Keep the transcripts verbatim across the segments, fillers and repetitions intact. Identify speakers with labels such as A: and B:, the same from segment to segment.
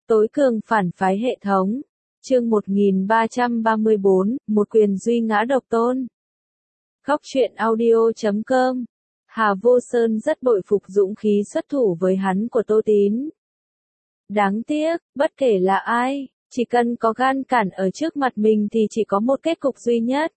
A: Tối cường phản phái hệ thống. Chương một nghìn ba trăm ba mươi bốn, một quyền duy ngã độc tôn. Góc truyện audio chấm com. Hà Vô Sơn rất bội phục dũng khí xuất thủ với hắn của Tô Tín. Đáng tiếc, bất kể là ai, chỉ cần có gan cản ở trước mặt mình thì chỉ có một kết cục duy nhất.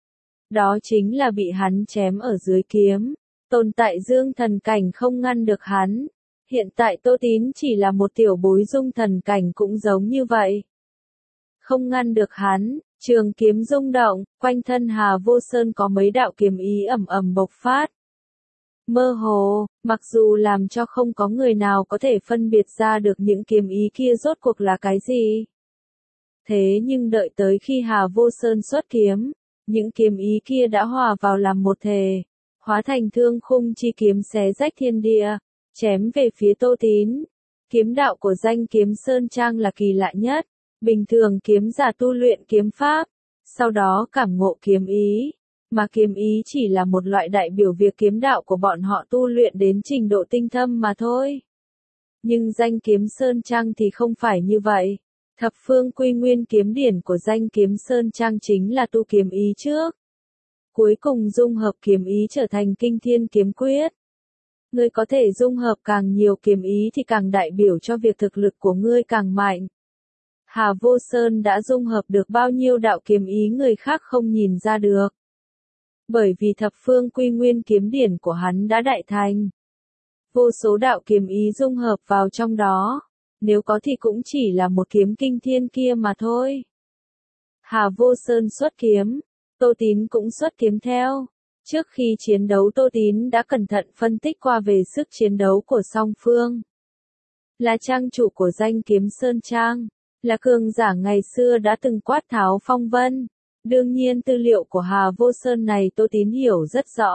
A: Đó chính là bị hắn chém ở dưới kiếm. Tồn tại dương thần cảnh không ngăn được hắn. Hiện tại Tô Tín chỉ là một tiểu bối dung thần cảnh cũng giống như vậy. Không ngăn được hắn, trường kiếm rung động, quanh thân Hà Vô Sơn có mấy đạo kiếm ý ầm ầm bộc phát. Mơ hồ, mặc dù làm cho không có người nào có thể phân biệt ra được những kiếm ý kia rốt cuộc là cái gì. Thế nhưng đợi tới khi Hà Vô Sơn xuất kiếm, những kiếm ý kia đã hòa vào làm một thể, hóa thành thương khung chi kiếm xé rách thiên địa, chém về phía Tô Tín. Kiếm đạo của danh kiếm Sơn Trang là kỳ lạ nhất, bình thường kiếm giả tu luyện kiếm pháp, sau đó cảm ngộ kiếm ý, mà kiếm ý chỉ là một loại đại biểu việc kiếm đạo của bọn họ tu luyện đến trình độ tinh thâm mà thôi. Nhưng danh kiếm Sơn Trang thì không phải như vậy. Thập phương quy nguyên kiếm điển của danh kiếm Sơn Trang chính là tu kiếm ý trước. Cuối cùng dung hợp kiếm ý trở thành kinh thiên kiếm quyết. Ngươi có thể dung hợp càng nhiều kiếm ý thì càng đại biểu cho việc thực lực của ngươi càng mạnh. Hà Vô Sơn đã dung hợp được bao nhiêu đạo kiếm ý người khác không nhìn ra được. Bởi vì thập phương quy nguyên kiếm điển của hắn đã đại thành. Vô số đạo kiếm ý dung hợp vào trong đó. Nếu có thì cũng chỉ là một kiếm kinh thiên kia mà thôi. Hà Vô Sơn xuất kiếm, Tô Tín cũng xuất kiếm theo. Trước khi chiến đấu Tô Tín đã cẩn thận phân tích qua về sức chiến đấu của song phương. Là trang chủ của danh kiếm Sơn Trang, là cường giả ngày xưa đã từng quát tháo phong vân. Đương nhiên tư liệu của Hà Vô Sơn này Tô Tín hiểu rất rõ.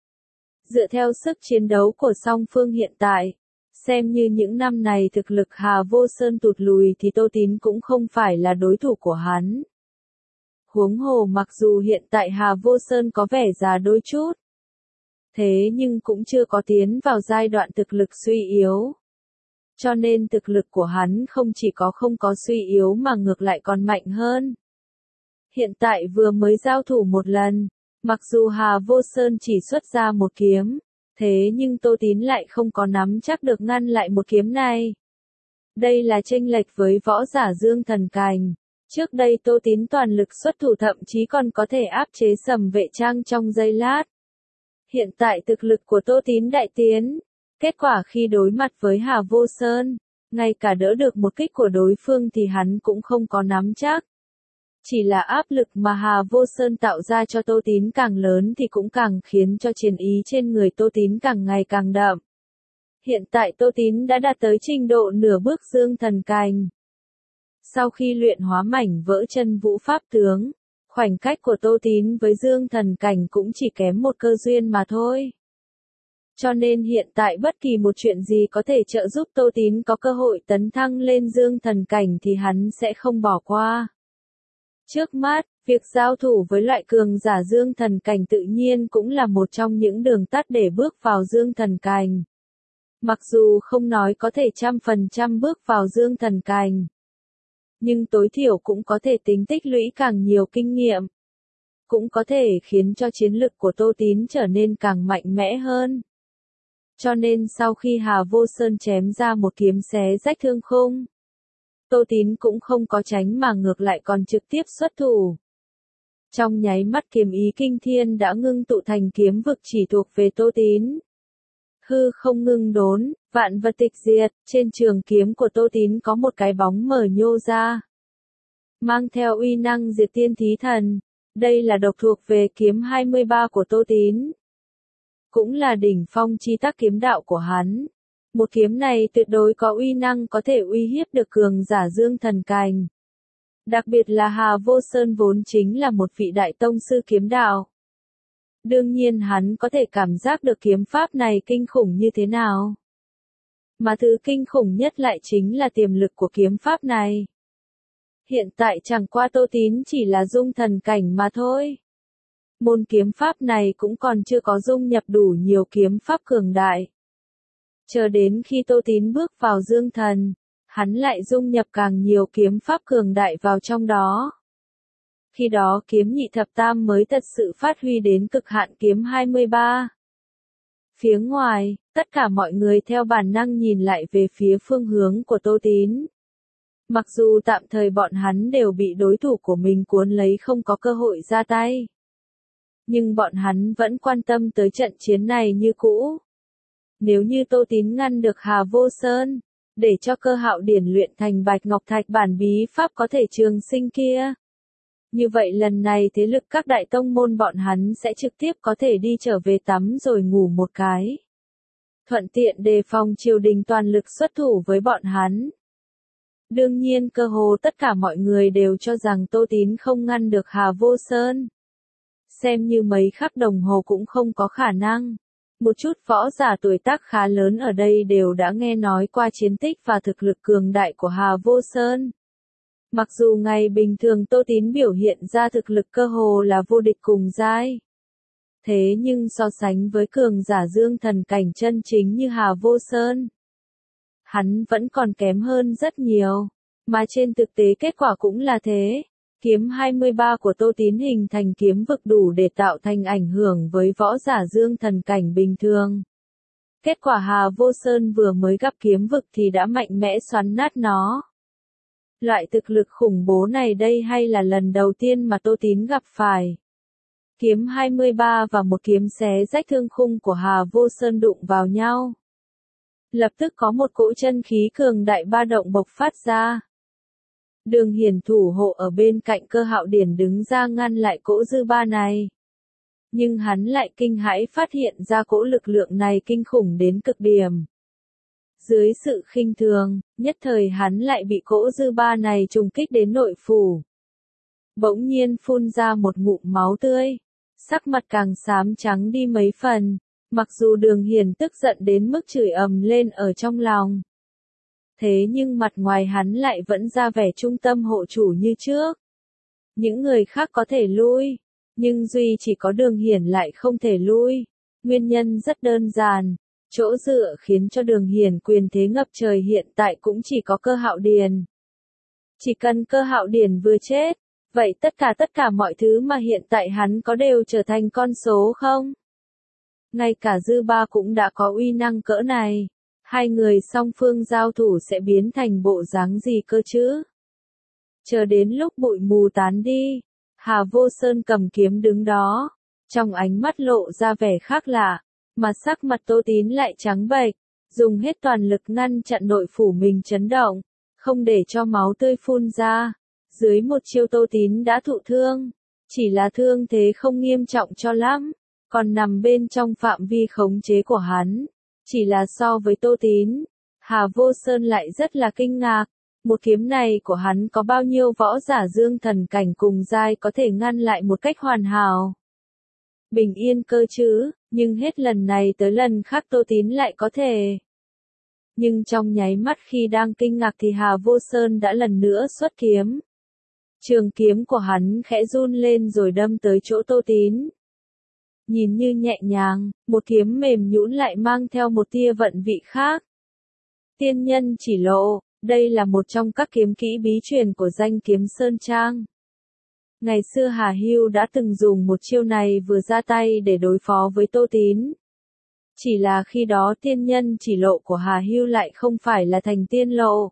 A: Dựa theo sức chiến đấu của song phương hiện tại, xem như những năm này thực lực Hà Vô Sơn tụt lùi thì Tô Tín cũng không phải là đối thủ của hắn. Huống hồ mặc dù hiện tại Hà Vô Sơn có vẻ già đôi chút, thế nhưng cũng chưa có tiến vào giai đoạn thực lực suy yếu. Cho nên thực lực của hắn không chỉ có không có suy yếu mà ngược lại còn mạnh hơn. Hiện tại vừa mới giao thủ một lần, mặc dù Hà Vô Sơn chỉ xuất ra một kiếm, thế nhưng Tô Tín lại không có nắm chắc được ngăn lại một kiếm này. Đây là chênh lệch với võ giả dương thần cảnh. Trước đây Tô Tín toàn lực xuất thủ thậm chí còn có thể áp chế Sầm Vệ Trang trong giây lát. Hiện tại thực lực của Tô Tín đại tiến. Kết quả khi đối mặt với Hà Vô Sơn, ngay cả đỡ được một kích của đối phương thì hắn cũng không có nắm chắc. Chỉ là áp lực mà Hà Vô Sơn tạo ra cho Tô Tín càng lớn thì cũng càng khiến cho chiến ý trên người Tô Tín càng ngày càng đậm. Hiện tại Tô Tín đã đạt tới trình độ nửa bước dương thần cảnh. Sau khi luyện hóa mảnh vỡ chân vũ pháp tướng, khoảnh cách của Tô Tín với dương thần cảnh cũng chỉ kém một cơ duyên mà thôi. Cho nên hiện tại bất kỳ một chuyện gì có thể trợ giúp Tô Tín có cơ hội tấn thăng lên dương thần cảnh thì hắn sẽ không bỏ qua. Trước mắt, việc giao thủ với loại cường giả dương thần cảnh tự nhiên cũng là một trong những đường tắt để bước vào dương thần cảnh. Mặc dù không nói có thể trăm phần trăm bước vào dương thần cảnh, nhưng tối thiểu cũng có thể tính tích lũy càng nhiều kinh nghiệm. Cũng có thể khiến cho chiến lực của Tô Tín trở nên càng mạnh mẽ hơn. Cho nên sau khi Hà Vô Sơn chém ra một kiếm xé rách thương khung, Tô Tín cũng không có tránh mà ngược lại còn trực tiếp xuất thủ. Trong nháy mắt kiếm ý kinh thiên đã ngưng tụ thành kiếm vực chỉ thuộc về Tô Tín. Hư không ngưng đốn, vạn vật tịch diệt, trên trường kiếm của Tô Tín có một cái bóng mờ nhô ra. Mang theo uy năng diệt tiên thí thần, đây là độc thuộc về kiếm hai mươi ba của Tô Tín. Cũng là đỉnh phong chi tác kiếm đạo của hắn. Một kiếm này tuyệt đối có uy năng có thể uy hiếp được cường giả dương thần cảnh. Đặc biệt là Hà Vô Sơn vốn chính là một vị đại tông sư kiếm đạo. Đương nhiên hắn có thể cảm giác được kiếm pháp này kinh khủng như thế nào. Mà thứ kinh khủng nhất lại chính là tiềm lực của kiếm pháp này. Hiện tại chẳng qua Tô Tín chỉ là dung thần cảnh mà thôi. Môn kiếm pháp này cũng còn chưa có dung nhập đủ nhiều kiếm pháp cường đại. Chờ đến khi Tô Tín bước vào dương thần, hắn lại dung nhập càng nhiều kiếm pháp cường đại vào trong đó. Khi đó kiếm nhị thập tam mới thật sự phát huy đến cực hạn kiếm hai mươi ba. Phía ngoài, tất cả mọi người theo bản năng nhìn lại về phía phương hướng của Tô Tín. Mặc dù tạm thời bọn hắn đều bị đối thủ của mình cuốn lấy không có cơ hội ra tay. Nhưng bọn hắn vẫn quan tâm tới trận chiến này như cũ. Nếu như Tô Tín ngăn được Hà Vô Sơn, để cho Cơ Hạo Điển luyện thành Bạch Ngọc Thạch bản bí pháp có thể trường sinh kia. Như vậy lần này thế lực các đại tông môn bọn hắn sẽ trực tiếp có thể đi trở về tắm rồi ngủ một cái. Thuận tiện đề phòng triều đình toàn lực xuất thủ với bọn hắn. Đương nhiên cơ hồ tất cả mọi người đều cho rằng Tô Tín không ngăn được Hà Vô Sơn. Xem như mấy khắc đồng hồ cũng không có khả năng. Một chút võ giả tuổi tác khá lớn ở đây đều đã nghe nói qua chiến tích và thực lực cường đại của Hà Vô Sơn. Mặc dù ngày bình thường Tô Tín biểu hiện ra thực lực cơ hồ là vô địch cùng giai. Thế nhưng so sánh với cường giả dương thần cảnh chân chính như Hà Vô Sơn, hắn vẫn còn kém hơn rất nhiều. Mà trên thực tế kết quả cũng là thế. Kiếm hai mươi ba của Tô Tín hình thành kiếm vực đủ để tạo thành ảnh hưởng với võ giả dương thần cảnh bình thường. Kết quả Hà Vô Sơn vừa mới gặp kiếm vực thì đã mạnh mẽ xoắn nát nó. Loại thực lực khủng bố này đây hay là lần đầu tiên mà Tô Tín gặp phải. Kiếm hai mươi ba và một kiếm xé rách thương khung của Hà Vô Sơn đụng vào nhau. Lập tức có một cỗ chân khí cường đại ba động bộc phát ra. Đường Hiển thủ hộ ở bên cạnh Cơ Hạo Điển đứng ra ngăn lại cỗ dư ba này. Nhưng hắn lại kinh hãi phát hiện ra cỗ lực lượng này kinh khủng đến cực điểm. Dưới sự khinh thường, nhất thời hắn lại bị cỗ dư ba này trùng kích đến nội phủ. Bỗng nhiên phun ra một ngụm máu tươi. Sắc mặt càng xám trắng đi mấy phần. Mặc dù Đường Hiển tức giận đến mức chửi ầm lên ở trong lòng. Thế nhưng mặt ngoài hắn lại vẫn ra vẻ trung tâm hộ chủ như trước. Những người khác có thể lui, nhưng duy chỉ có Đường Hiển lại không thể lui. Nguyên nhân rất đơn giản, chỗ dựa khiến cho Đường Hiển quyền thế ngập trời hiện tại cũng chỉ có Cơ Hạo Điển. Chỉ cần Cơ Hạo Điển vừa chết, vậy tất cả tất cả mọi thứ mà hiện tại hắn có đều trở thành con số không? Ngay cả dư ba cũng đã có uy năng cỡ này. Hai người song phương giao thủ sẽ biến thành bộ dáng gì cơ chứ? Chờ đến lúc bụi mù tán đi, Hà Vô Sơn cầm kiếm đứng đó, trong ánh mắt lộ ra vẻ khác lạ, mà sắc mặt Tô Tín lại trắng bệch, dùng hết toàn lực ngăn chặn nội phủ mình chấn động, không để cho máu tươi phun ra. Dưới một chiêu Tô Tín đã thụ thương, chỉ là thương thế không nghiêm trọng cho lắm, còn nằm bên trong phạm vi khống chế của hắn. Chỉ là so với Tô Tín, Hà Vô Sơn lại rất là kinh ngạc, một kiếm này của hắn có bao nhiêu võ giả dương thần cảnh cùng giai có thể ngăn lại một cách hoàn hảo. Bình yên cơ chứ, nhưng hết lần này tới lần khác Tô Tín lại có thể. Nhưng trong nháy mắt khi đang kinh ngạc thì Hà Vô Sơn đã lần nữa xuất kiếm. Trường kiếm của hắn khẽ run lên rồi đâm tới chỗ Tô Tín. Nhìn như nhẹ nhàng, một kiếm mềm nhũn lại mang theo một tia vận vị khác. Tiên nhân chỉ lộ, đây là một trong các kiếm kỹ bí truyền của danh kiếm Sơn Trang. Ngày xưa Hà Hưu đã từng dùng một chiêu này vừa ra tay để đối phó với Tô Tín. Chỉ là khi đó tiên nhân chỉ lộ của Hà Hưu lại không phải là thành tiên lộ,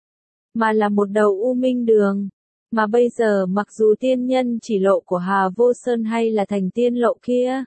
A: mà là một đầu u minh đường. Mà bây giờ mặc dù tiên nhân chỉ lộ của Hà Vô Sơn hay là thành tiên lộ kia,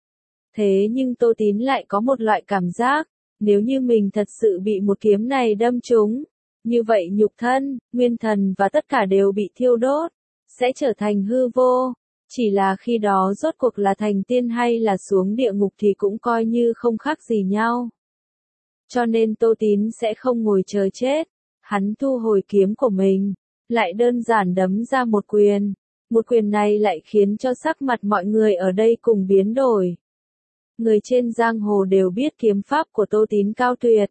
A: thế nhưng Tô Tín lại có một loại cảm giác, nếu như mình thật sự bị một kiếm này đâm trúng, như vậy nhục thân, nguyên thần và tất cả đều bị thiêu đốt, sẽ trở thành hư vô. Chỉ là khi đó rốt cuộc là thành tiên hay là xuống địa ngục thì cũng coi như không khác gì nhau. Cho nên Tô Tín sẽ không ngồi chờ chết, hắn thu hồi kiếm của mình, lại đơn giản đấm ra một quyền. Một quyền này lại khiến cho sắc mặt mọi người ở đây cùng biến đổi. Người trên giang hồ đều biết kiếm pháp của Tô Tín cao tuyệt.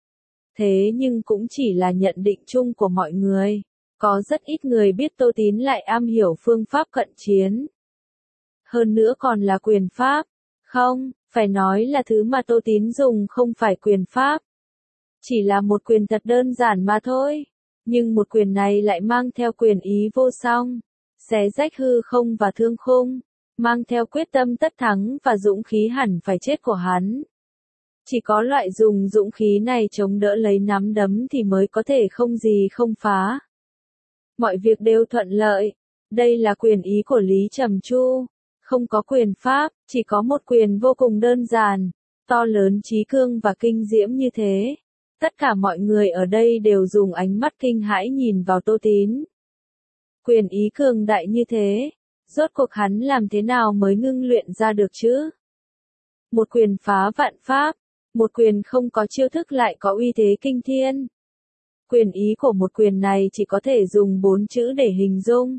A: Thế nhưng cũng chỉ là nhận định chung của mọi người. Có rất ít người biết Tô Tín lại am hiểu phương pháp cận chiến. Hơn nữa còn là quyền pháp. Không, phải nói là thứ mà Tô Tín dùng không phải quyền pháp. Chỉ là một quyền thật đơn giản mà thôi. Nhưng một quyền này lại mang theo quyền ý vô song, xé rách hư không và thương khung, mang theo quyết tâm tất thắng và dũng khí hẳn phải chết của hắn. Chỉ có loại dùng dũng khí này chống đỡ lấy nắm đấm thì mới có thể không gì không phá. Mọi việc đều thuận lợi. Đây là quyền ý của Lý Trầm Chu. Không có quyền pháp, chỉ có một quyền vô cùng đơn giản, to lớn trí cương và kinh diễm như thế. Tất cả mọi người ở đây đều dùng ánh mắt kinh hãi nhìn vào Tô Tín. Quyền ý cường đại như thế, rốt cuộc hắn làm thế nào mới ngưng luyện ra được chứ? Một quyền phá vạn pháp, một quyền không có chiêu thức lại có uy thế kinh thiên. Quyền ý của một quyền này chỉ có thể dùng bốn chữ để hình dung.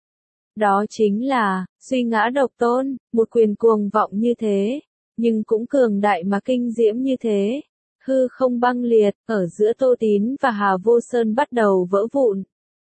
A: Đó chính là, duy ngã độc tôn, một quyền cuồng vọng như thế, nhưng cũng cường đại mà kinh diễm như thế. Hư không băng liệt, ở giữa Tô Tín và Hà Vô Sơn bắt đầu vỡ vụn.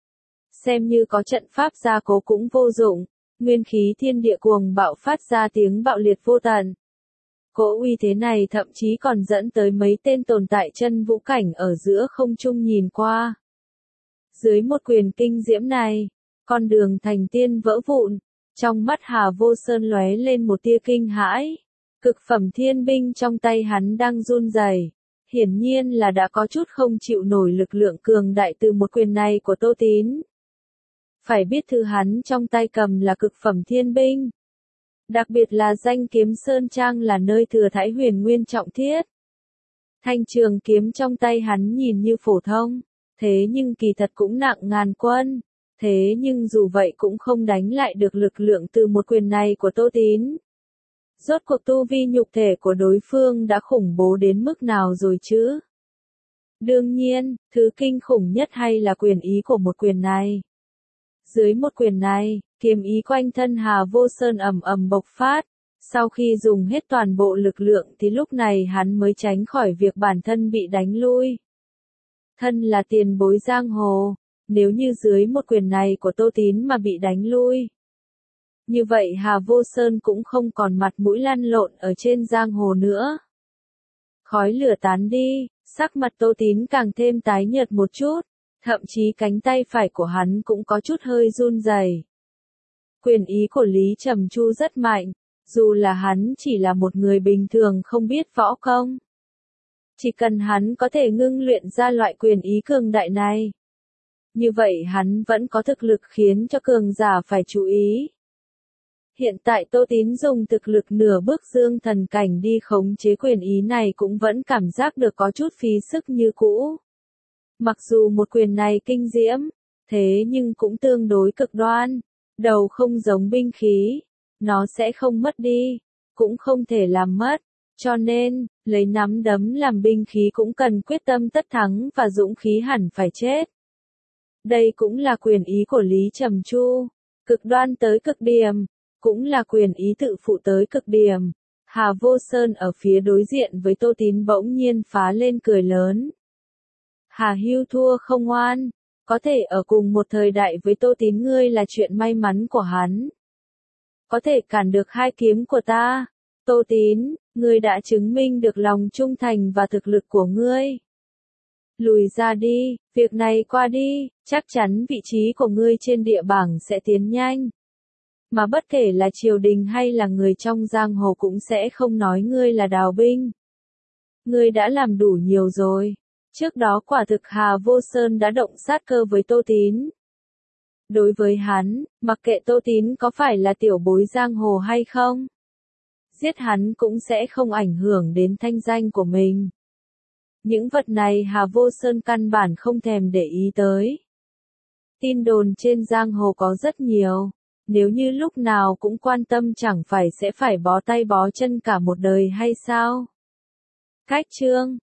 A: Xem như có trận pháp gia cố cũng vô dụng, nguyên khí thiên địa cuồng bạo phát ra tiếng bạo liệt vô tận. Cỗ uy thế này thậm chí còn dẫn tới mấy tên tồn tại chân vũ cảnh ở giữa không trung nhìn qua. Dưới một quyền kinh diễm này, con đường thành tiên vỡ vụn, trong mắt Hà Vô Sơn lóe lên một tia kinh hãi. Cực phẩm thiên binh trong tay hắn đang run rẩy, hiển nhiên là đã có chút không chịu nổi lực lượng cường đại từ một quyền này của Tô Tín. Phải biết thứ hắn trong tay cầm là cực phẩm thiên binh. Đặc biệt là danh kiếm Sơn Trang là nơi thừa Thái Huyền Nguyên trọng thiết. Thanh trường kiếm trong tay hắn nhìn như phổ thông, thế nhưng kỳ thật cũng nặng ngàn quân. Thế nhưng dù vậy cũng không đánh lại được lực lượng từ một quyền này của Tô Tín. Rốt cuộc tu vi nhục thể của đối phương đã khủng bố đến mức nào rồi chứ? Đương nhiên, thứ kinh khủng nhất hay là quyền ý của một quyền này. Dưới một quyền này, kiếm ý quanh thân Hà Vô Sơn ầm ầm bộc phát. Sau khi dùng hết toàn bộ lực lượng thì lúc này hắn mới tránh khỏi việc bản thân bị đánh lui. Thân là tiền bối giang hồ, nếu như dưới một quyền này của Tô Tín mà bị đánh lui, như vậy Hà Vô Sơn cũng không còn mặt mũi lăn lộn ở trên giang hồ nữa. Khói lửa tán đi, sắc mặt Tô Tín càng thêm tái nhợt một chút, thậm chí cánh tay phải của hắn cũng có chút hơi run rẩy. Quyền ý của Lý Trầm Chu rất mạnh, dù là hắn chỉ là một người bình thường không biết võ công. Chỉ cần hắn có thể ngưng luyện ra loại quyền ý cường đại này, như vậy hắn vẫn có thực lực khiến cho cường giả phải chú ý. Hiện tại Tô Tín dùng thực lực nửa bước dương thần cảnh đi khống chế quyền ý này cũng vẫn cảm giác được có chút phí sức như cũ. Mặc dù một quyền này kinh diễm, thế nhưng cũng tương đối cực đoan, đầu không giống binh khí, nó sẽ không mất đi, cũng không thể làm mất, cho nên, lấy nắm đấm làm binh khí cũng cần quyết tâm tất thắng và dũng khí hẳn phải chết. Đây cũng là quyền ý của Lý Trầm Chu, cực đoan tới cực điểm, cũng là quyền ý tự phụ tới cực điểm. Hà Vô Sơn ở phía đối diện với Tô Tín bỗng nhiên phá lên cười lớn. Hà Hưu thua không oan, có thể ở cùng một thời đại với Tô Tín ngươi là chuyện may mắn của hắn. Có thể cản được hai kiếm của ta, Tô Tín, ngươi đã chứng minh được lòng trung thành và thực lực của ngươi. Lùi ra đi, việc này qua đi, chắc chắn vị trí của ngươi trên địa bảng sẽ tiến nhanh. Mà bất kể là triều đình hay là người trong giang hồ cũng sẽ không nói ngươi là đào binh. Ngươi đã làm đủ nhiều rồi. Trước đó quả thực Hà Vô Sơn đã động sát cơ với Tô Tín. Đối với hắn, mặc kệ Tô Tín có phải là tiểu bối giang hồ hay không, giết hắn cũng sẽ không ảnh hưởng đến thanh danh của mình. Những vật này Hà Vô Sơn căn bản không thèm để ý tới. Tin đồn trên giang hồ có rất nhiều, nếu như lúc nào cũng quan tâm chẳng phải sẽ phải bó tay bó chân cả một đời hay sao? Cách chương